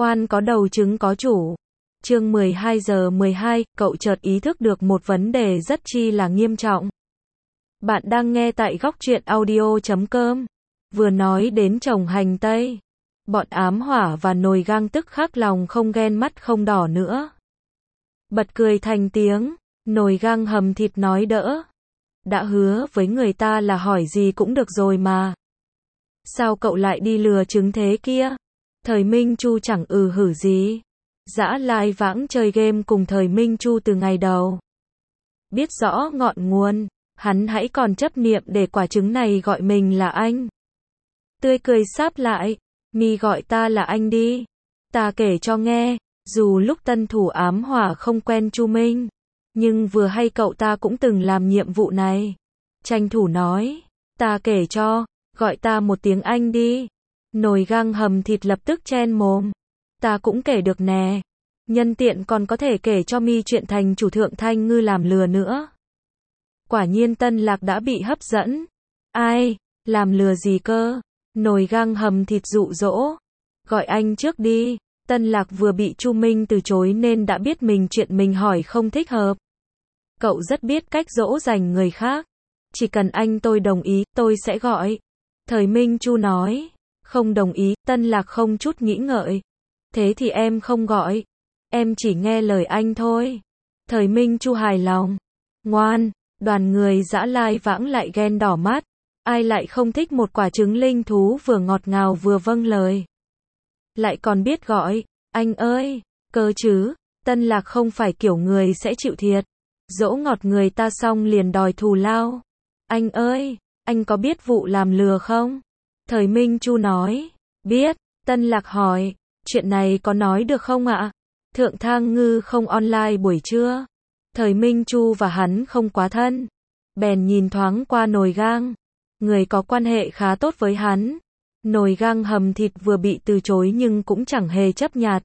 Oan có đầu trứng có chủ. Chương 12 giờ 12, cậu chợt ý thức được một vấn đề rất chi là nghiêm trọng. Bạn đang nghe tại góc truyện audio.com. Vừa nói đến trồng hành tây, bọn ám hỏa và nồi gang tức khắc lòng không ghen mắt không đỏ nữa. Bật cười thành tiếng, nồi gang hầm thịt nói đỡ. Đã hứa với người ta là hỏi gì cũng được rồi mà. Sao cậu lại đi lừa trứng thế kia? Thời Minh Chu chẳng hử gì. Dã lai vãng chơi game cùng Thời Minh Chu từ ngày đầu. Biết rõ ngọn nguồn, hắn hãy còn chấp niệm để quả trứng này gọi mình là anh. Tươi cười sáp lại, mi gọi ta là anh đi. Ta kể cho nghe, dù lúc tân thủ ám hỏa không quen Chu Minh, nhưng vừa hay cậu ta cũng từng làm nhiệm vụ này. Tranh thủ nói, ta kể cho, gọi ta một tiếng anh đi. Nồi gang hầm thịt lập tức chen mồm. Ta cũng kể được nè. Nhân tiện còn có thể kể cho mi chuyện thành chủ Thượng Thanh Ngư làm lừa nữa. Quả nhiên Tân Lạc đã bị hấp dẫn. Ai? Làm lừa gì cơ? Nồi gang hầm thịt dụ dỗ. Gọi anh trước đi. Tân Lạc vừa bị Chu Minh từ chối nên đã biết chuyện mình hỏi không thích hợp. Cậu rất biết cách dỗ dành người khác. Chỉ cần anh tôi đồng ý, tôi sẽ gọi. Thời Minh Chu nói. Không đồng ý, Tân Lạc không chút nghĩ ngợi. Thế thì em không gọi. Em chỉ nghe lời anh thôi. Thời Minh Chu hài lòng. Ngoan, đoàn người dã lai vãng lại ghen đỏ mắt. Ai lại không thích một quả trứng linh thú vừa ngọt ngào vừa vâng lời. Lại còn biết gọi, anh ơi, cơ chứ. Tân Lạc không phải kiểu người sẽ chịu thiệt. Dỗ ngọt người ta xong liền đòi thù lao. Anh ơi, anh có biết vụ làm lừa không? Thời Minh Chu nói, biết. Tân Lạc hỏi, chuyện này có nói được không ạ? Thượng Thang Ngư không online buổi trưa. Thời Minh Chu và hắn không quá thân. Bèn nhìn thoáng qua nồi gang. Người có quan hệ khá tốt với hắn. Nồi gang hầm thịt vừa bị từ chối nhưng cũng chẳng hề chấp nhặt.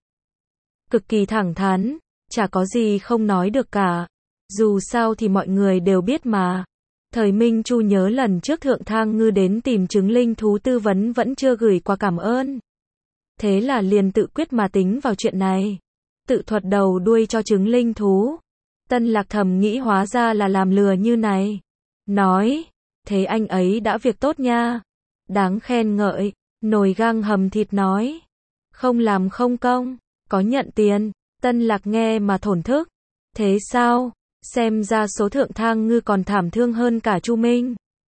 Cực kỳ thẳng thắn, chả có gì không nói được cả. Dù sao thì mọi người đều biết mà. Thời Minh Chu nhớ lần trước Thượng Thang Ngư đến tìm trứng linh thú tư vấn vẫn chưa gửi qua cảm ơn. Thế là liền tự quyết mà tính vào chuyện này. Tự thuật đầu đuôi cho trứng linh thú. Tân Lạc thầm nghĩ hóa ra là làm lừa như này. Nói, thế anh ấy đã việc tốt nha. Đáng khen ngợi. Nồi gang hầm thịt nói. Không làm không công, có nhận tiền. Tân Lạc nghe mà thổn thức. Thế sao? Xem ra số Thượng Thang Ngư còn thảm thương hơn cả Chu Minh.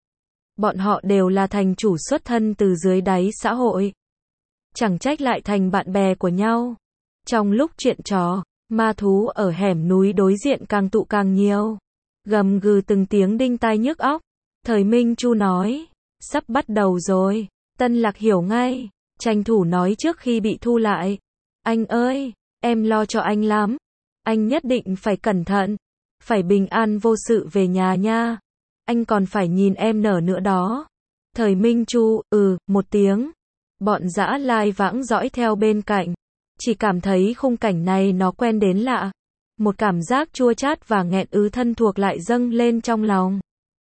Bọn họ đều là thành chủ xuất thân từ dưới đáy xã hội. Chẳng trách lại thành bạn bè của nhau. Trong lúc chuyện trò, ma thú ở hẻm núi đối diện càng tụ càng nhiều. Gầm gừ từng tiếng đinh tai nhức óc. Thời Minh Chu nói, sắp bắt đầu rồi. Tân Lạc hiểu ngay, tranh thủ nói trước khi bị thu lại. Anh ơi, em lo cho anh lắm. Anh nhất định phải cẩn thận. Phải bình an vô sự về nhà nha. Anh còn phải nhìn em nở nữa đó. Thời Minh Chu, một tiếng. Bọn dã lai vãng dõi theo bên cạnh. Chỉ cảm thấy khung cảnh này nó quen đến lạ. Một cảm giác chua chát và nghẹn thân thuộc lại dâng lên trong lòng.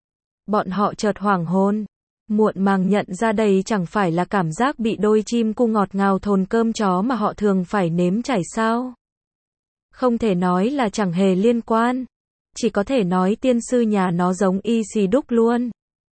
Bọn họ chợt hoảng hồn. Muộn màng nhận ra đây chẳng phải là cảm giác bị đôi chim cu ngọt ngào thồn cơm chó mà họ thường phải nếm trải sao. Không thể nói là chẳng hề liên quan. Chỉ có thể nói tiên sư nhà nó giống y xì đúc luôn.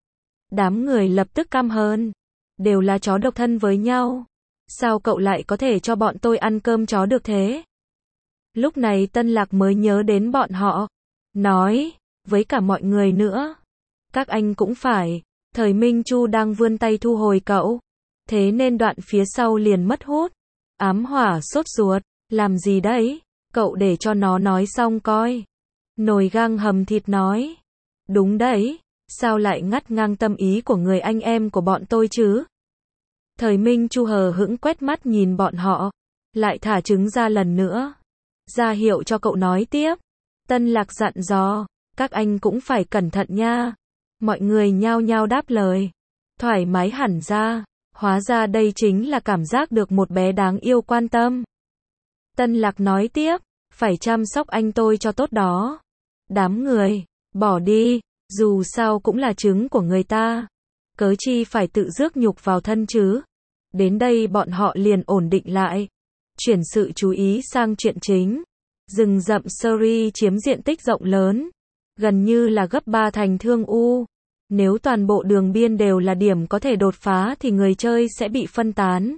Đám người lập tức căm hờn. Đều là chó độc thân với nhau. Sao cậu lại có thể cho bọn tôi ăn cơm chó được thế? Lúc này Tân Lạc mới nhớ đến bọn họ. Nói, với cả mọi người nữa. Các anh cũng phải. Thời Minh Chu đang vươn tay thu hồi cậu. Thế nên đoạn phía sau liền mất hút. Ám hỏa sốt ruột. Làm gì đấy? Cậu để cho nó nói xong coi. Nồi gang hầm thịt nói. Đúng đấy. Sao lại ngắt ngang tâm ý của người anh em của bọn tôi chứ? Thời Minh Chu hờ hững quét mắt nhìn bọn họ. Lại thả trứng ra lần nữa. Ra hiệu cho cậu nói tiếp. Tân Lạc dặn dò. Các anh cũng phải cẩn thận nha. Mọi người nhao nhao đáp lời. Thoải mái hẳn ra. Hóa ra đây chính là cảm giác được một bé đáng yêu quan tâm. Tân Lạc nói tiếp. Phải chăm sóc anh tôi cho tốt đó. Đám người, bỏ đi. Dù sao cũng là trứng của người ta. Cớ chi phải tự rước nhục vào thân chứ. Đến đây bọn họ liền ổn định lại. Chuyển sự chú ý sang chuyện chính. Rừng rậm Surrey chiếm diện tích rộng lớn, gần như là gấp 3 thành Thương U. Nếu toàn bộ đường biên đều là điểm có thể đột phá thì người chơi sẽ bị phân tán,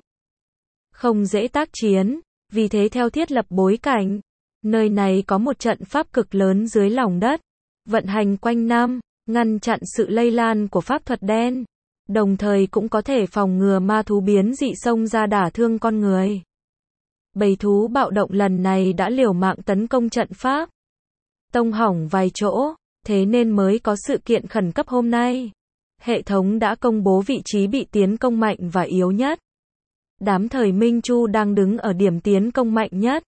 không dễ tác chiến. Vì thế theo thiết lập bối cảnh, nơi này có một trận pháp cực lớn dưới lòng đất, vận hành quanh năm, ngăn chặn sự lây lan của pháp thuật đen, đồng thời cũng có thể phòng ngừa ma thú biến dị xông ra đả thương con người. Bầy thú bạo động lần này đã liều mạng tấn công trận pháp, tông hỏng vài chỗ, thế nên mới có sự kiện khẩn cấp hôm nay. Hệ thống đã công bố vị trí bị tiến công mạnh và yếu nhất. Đám thời Minh Chu đang đứng ở điểm tiến công mạnh nhất.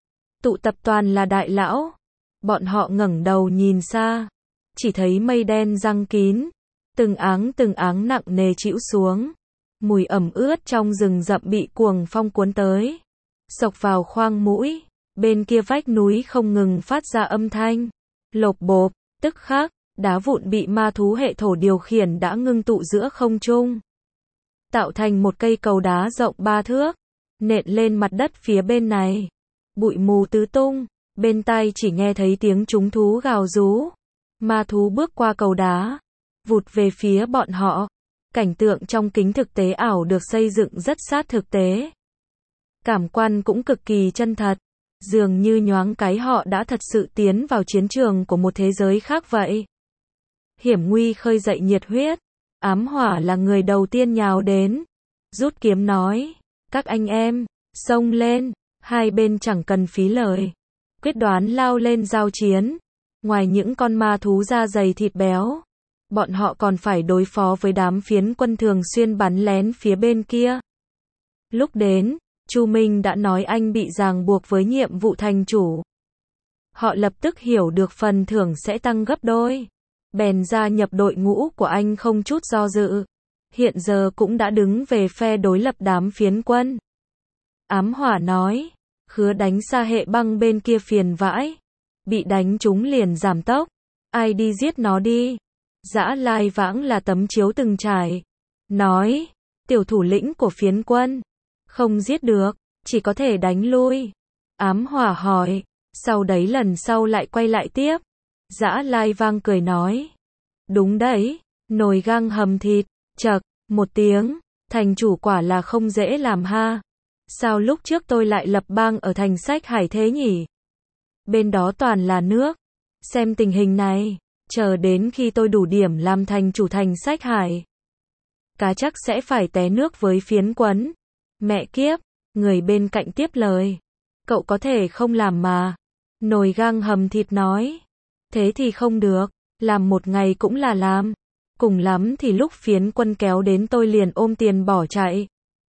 Tụ tập toàn là đại lão. Bọn họ ngẩng đầu nhìn xa, chỉ thấy mây đen giăng kín, từng áng nặng nề trĩu xuống. Mùi ẩm ướt trong rừng rậm bị cuồng phong cuốn tới, xộc vào khoang mũi. Bên kia vách núi không ngừng phát ra âm thanh lộp bộp. Tức khắc, đá vụn bị ma thú hệ thổ điều khiển đã ngưng tụ giữa không trung, tạo thành một cây cầu đá rộng 3 thước, nện lên mặt đất phía bên này. Bụi mù tứ tung, bên tai chỉ nghe thấy tiếng chúng thú gào rú. Ma thú bước qua cầu đá, vụt về phía bọn họ. Cảnh tượng trong kính thực tế ảo được xây dựng rất sát thực tế. Cảm quan cũng cực kỳ chân thật. Dường như nhoáng cái họ đã thật sự tiến vào chiến trường của một thế giới khác vậy. Hiểm nguy khơi dậy nhiệt huyết. Ám Hỏa là người đầu tiên nhào đến, rút kiếm nói, các anh em, xông lên. Hai bên chẳng cần phí lời, quyết đoán lao lên giao chiến. Ngoài những con ma thú da dày thịt béo, bọn họ còn phải đối phó với đám phiến quân thường xuyên bắn lén phía bên kia. Lúc đến, Chu Minh đã nói anh bị ràng buộc với nhiệm vụ thành chủ. Họ lập tức hiểu được phần thưởng sẽ tăng gấp đôi, bèn gia nhập đội ngũ của anh không chút do dự. Hiện giờ cũng đã đứng về phe đối lập đám phiến quân. Ám Hỏa nói, khứa đánh xa hệ băng bên kia phiền vãi, bị đánh chúng liền giảm tốc, ai đi giết nó đi. Dã Lai Vãng là tấm chiếu từng trải, nói, tiểu thủ lĩnh của phiến quân, không giết được, chỉ có thể đánh lui. Ám Hỏa hỏi, sau đấy lần sau lại quay lại tiếp. Dã Lai Vang cười nói, đúng đấy, nồi gang hầm thịt. Chậc, một tiếng, thành chủ quả là không dễ làm ha. Sao lúc trước tôi lại lập bang ở thành Sách Hải thế nhỉ? Bên đó toàn là nước. Xem tình hình này, chờ đến khi tôi đủ điểm làm thành chủ thành Sách Hải, cá chắc sẽ phải té nước với phiến quân. Mẹ kiếp, người bên cạnh tiếp lời, cậu có thể không làm mà. Nồi gang hầm thịt nói, thế thì không được, làm một ngày cũng là làm. Cùng lắm thì lúc phiến quân kéo đến tôi liền ôm tiền bỏ chạy,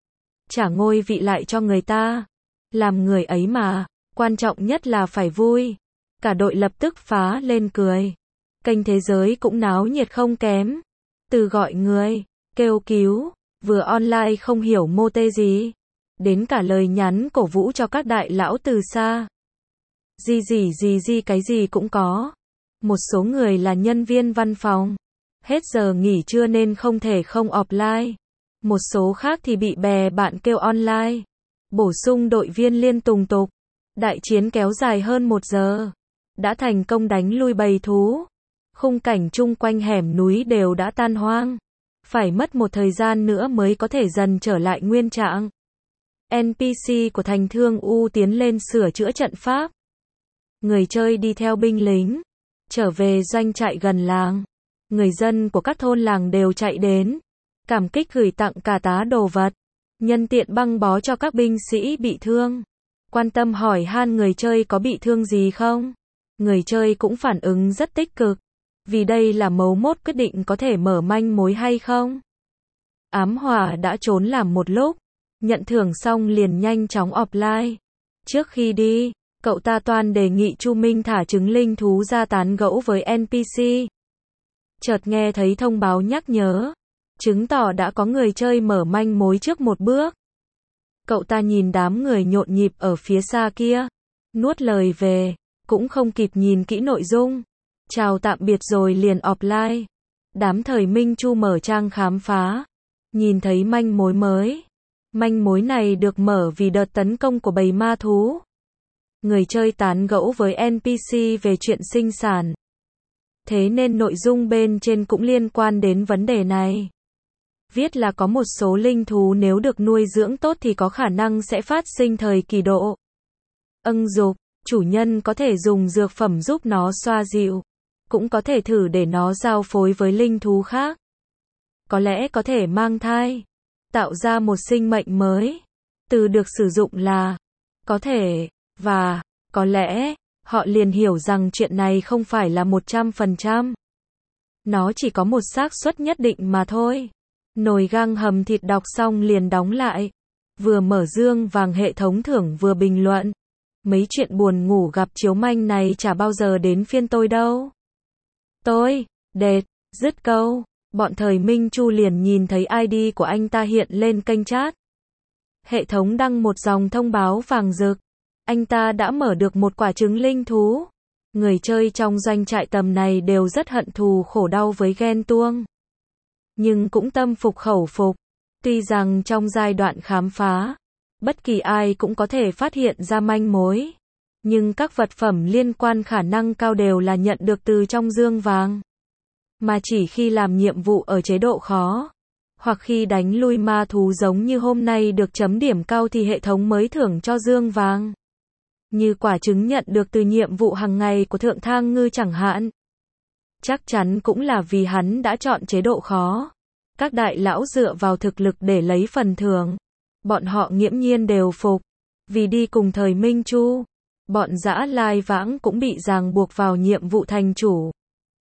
trả ngôi vị lại cho người ta. Làm người ấy mà, quan trọng nhất là phải vui. Cả đội lập tức phá lên cười. Kênh thế giới cũng náo nhiệt không kém. Từ gọi người, kêu cứu, vừa online không hiểu mô tê gì, đến cả lời nhắn cổ vũ cho các đại lão từ xa. Gì cái gì cũng có. Một số người là nhân viên văn phòng, hết giờ nghỉ trưa nên không thể không offline. Một số khác thì bị bè bạn kêu online. Bổ sung đội viên liên tùng tục. Đại chiến kéo dài hơn 1 giờ. Đã thành công đánh lui bầy thú. Khung cảnh chung quanh hẻm núi đều đã tan hoang. Phải mất một thời gian nữa mới có thể dần trở lại nguyên trạng. NPC của thành Thương U tiến lên sửa chữa trận pháp. Người chơi đi theo binh lính, trở về doanh trại gần làng. Người dân của các thôn làng đều chạy đến, cảm kích gửi tặng cả tá đồ vật, nhân tiện băng bó cho các binh sĩ bị thương. Quan tâm hỏi han người chơi có bị thương gì không. Người chơi cũng phản ứng rất tích cực, vì đây là mấu mốt quyết định có thể mở manh mối hay không. Ám Hỏa đã trốn làm một lúc, nhận thưởng xong liền nhanh chóng offline. Trước khi đi, cậu ta toan đề nghị Chu Minh thả trứng linh thú ra tán gẫu với NPC. Chợt nghe thấy thông báo nhắc nhớ, chứng tỏ đã có người chơi mở manh mối trước một bước. Cậu ta nhìn đám người nhộn nhịp ở phía xa kia, nuốt lời về, cũng không kịp nhìn kỹ nội dung. Chào tạm biệt rồi liền offline. Đám thời Minh Chu mở trang khám phá, nhìn thấy manh mối mới, Manh mối này được mở vì đợt tấn công của bầy ma thú. Người chơi tán gẫu với NPC về chuyện sinh sản. Thế nên nội dung bên trên cũng liên quan đến vấn đề này. Viết là có một số linh thú nếu được nuôi dưỡng tốt thì có khả năng sẽ phát sinh thời kỳ độ âng dục. Chủ nhân có thể dùng dược phẩm giúp nó xoa dịu. Cũng có thể thử để nó giao phối với linh thú khác. Có lẽ có thể mang thai. Tạo ra một sinh mệnh mới. Từ được sử dụng là có thể, và có lẽ, họ liền hiểu rằng chuyện này không phải là 100%. Nó chỉ có một xác suất nhất định mà thôi. Nồi gang hầm thịt đọc xong liền đóng lại. Vừa mở dương vàng hệ thống thưởng vừa bình luận. Mấy chuyện buồn ngủ gặp chiếu manh này chả bao giờ đến phiên tôi đâu. Tôi, đệt, dứt câu. Bọn thời Minh Chu liền nhìn thấy ID của anh ta hiện lên kênh chat. Hệ thống đăng một dòng thông báo vàng rực. Anh ta đã mở được một quả trứng linh thú. Người chơi trong doanh trại tầm này đều rất hận thù khổ đau với ghen tuông. Nhưng cũng tâm phục khẩu phục. Tuy rằng trong giai đoạn khám phá, bất kỳ ai cũng có thể phát hiện ra manh mối. Nhưng các vật phẩm liên quan khả năng cao đều là nhận được từ trong dương vàng. Mà chỉ khi làm nhiệm vụ ở chế độ khó, hoặc khi đánh lui ma thú giống như hôm nay được chấm điểm cao thì hệ thống mới thưởng cho dương vàng. Như quả trứng nhận được từ nhiệm vụ hàng ngày của Thượng Thang Ngư chẳng hạn. Chắc chắn cũng là vì hắn đã chọn chế độ khó. Các đại lão dựa vào thực lực để lấy phần thưởng. Bọn họ nghiễm nhiên đều phục. Vì đi cùng thời Minh Chu, bọn Dã Lai Vãng cũng bị ràng buộc vào nhiệm vụ thành chủ.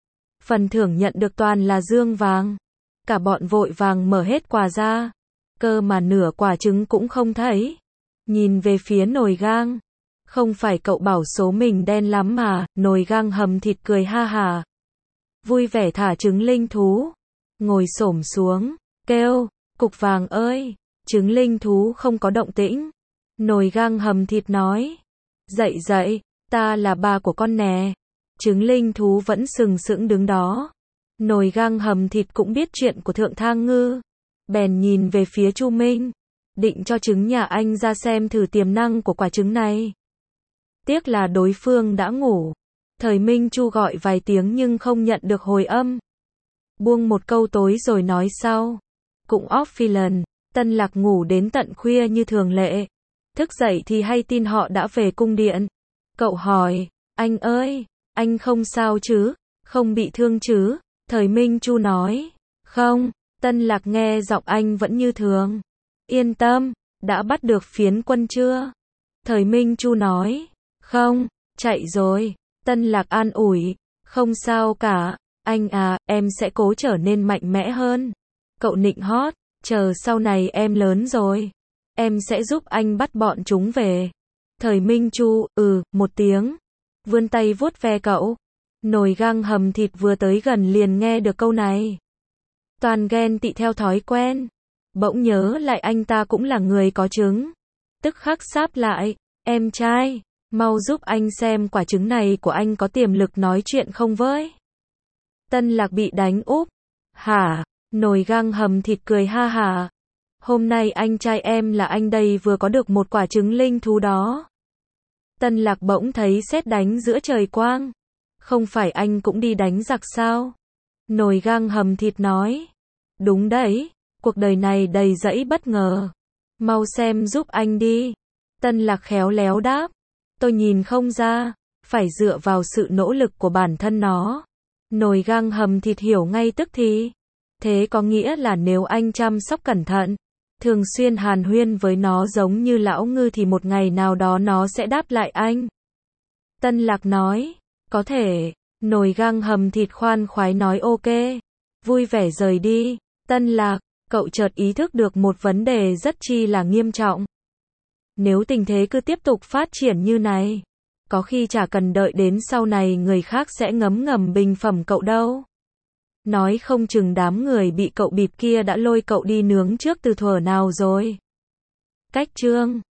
Phần thưởng nhận được toàn là dương vàng. Cả bọn vội vàng mở hết quà ra. Cơ mà nửa quả trứng cũng không thấy. Nhìn về phía nồi gang. Không phải cậu bảo số mình đen lắm mà, nồi gang hầm thịt cười ha hà. Vui vẻ thả trứng linh thú. Ngồi xổm xuống, kêu, cục vàng ơi, trứng linh thú không có động tĩnh. Nồi gang hầm thịt nói, dậy dậy, ta là bà của con nè. Trứng linh thú vẫn sừng sững đứng đó. Nồi gang hầm thịt cũng biết chuyện của Thượng Thang Ngư. Bèn nhìn về phía Chu Minh. Định cho trứng nhà anh ra xem thử tiềm năng của quả trứng này. Tiếc là đối phương đã ngủ. Thời Minh Chu gọi vài tiếng nhưng không nhận được hồi âm. Buông một câu tối rồi nói sau. Cũng offline, Tân Lạc ngủ đến tận khuya như thường lệ. Thức dậy thì hay tin họ đã về cung điện. Cậu hỏi, anh ơi, anh không sao chứ? Không bị thương chứ? Thời Minh Chu nói, không. Tân Lạc nghe giọng anh vẫn như thường. Yên tâm, đã bắt được phiến quân chưa? Thời Minh Chu nói, không, chạy rồi. Tân Lạc an ủi, không sao cả. Anh à, em sẽ cố trở nên mạnh mẽ hơn. Cậu nịnh hót, chờ sau này em lớn rồi. Em sẽ giúp anh bắt bọn chúng về. Thời Minh Chu, một tiếng. Vươn tay vuốt ve cậu. Nồi gang hầm thịt vừa tới gần liền nghe được câu này. Toàn ghen tị theo thói quen. Bỗng nhớ lại anh ta cũng là người có trứng. Tức khắc sáp lại, em trai, mau giúp anh xem quả trứng này của anh có tiềm lực nói chuyện không với. Tân Lạc bị đánh úp. Hả? Nồi gang hầm thịt cười ha hà. Hôm nay anh trai em là anh đây vừa có được một quả trứng linh thú đó. Tân Lạc bỗng thấy sét đánh giữa trời quang. Không phải anh cũng đi đánh giặc sao? Nồi gang hầm thịt nói. Đúng đấy, cuộc đời này đầy dẫy bất ngờ. Mau xem giúp anh đi. Tân Lạc khéo léo đáp. Tôi nhìn không ra, phải dựa vào sự nỗ lực của bản thân nó. Nồi gang hầm thịt hiểu ngay tức thì. Thế có nghĩa là nếu anh chăm sóc cẩn thận, thường xuyên hàn huyên với nó giống như lão ngư thì một ngày nào đó nó sẽ đáp lại anh. Tân Lạc nói, có thể. Nồi gang hầm thịt khoan khoái nói ok. Vui vẻ rời đi. Tân Lạc, cậu chợt ý thức được một vấn đề rất chi là nghiêm trọng. Nếu tình thế cứ tiếp tục phát triển như này, có khi chả cần đợi đến sau này người khác sẽ ngấm ngầm bình phẩm cậu đâu. Nói không chừng đám người bị cậu bịp kia đã lôi cậu đi nướng trước từ thuở nào rồi. Cách chương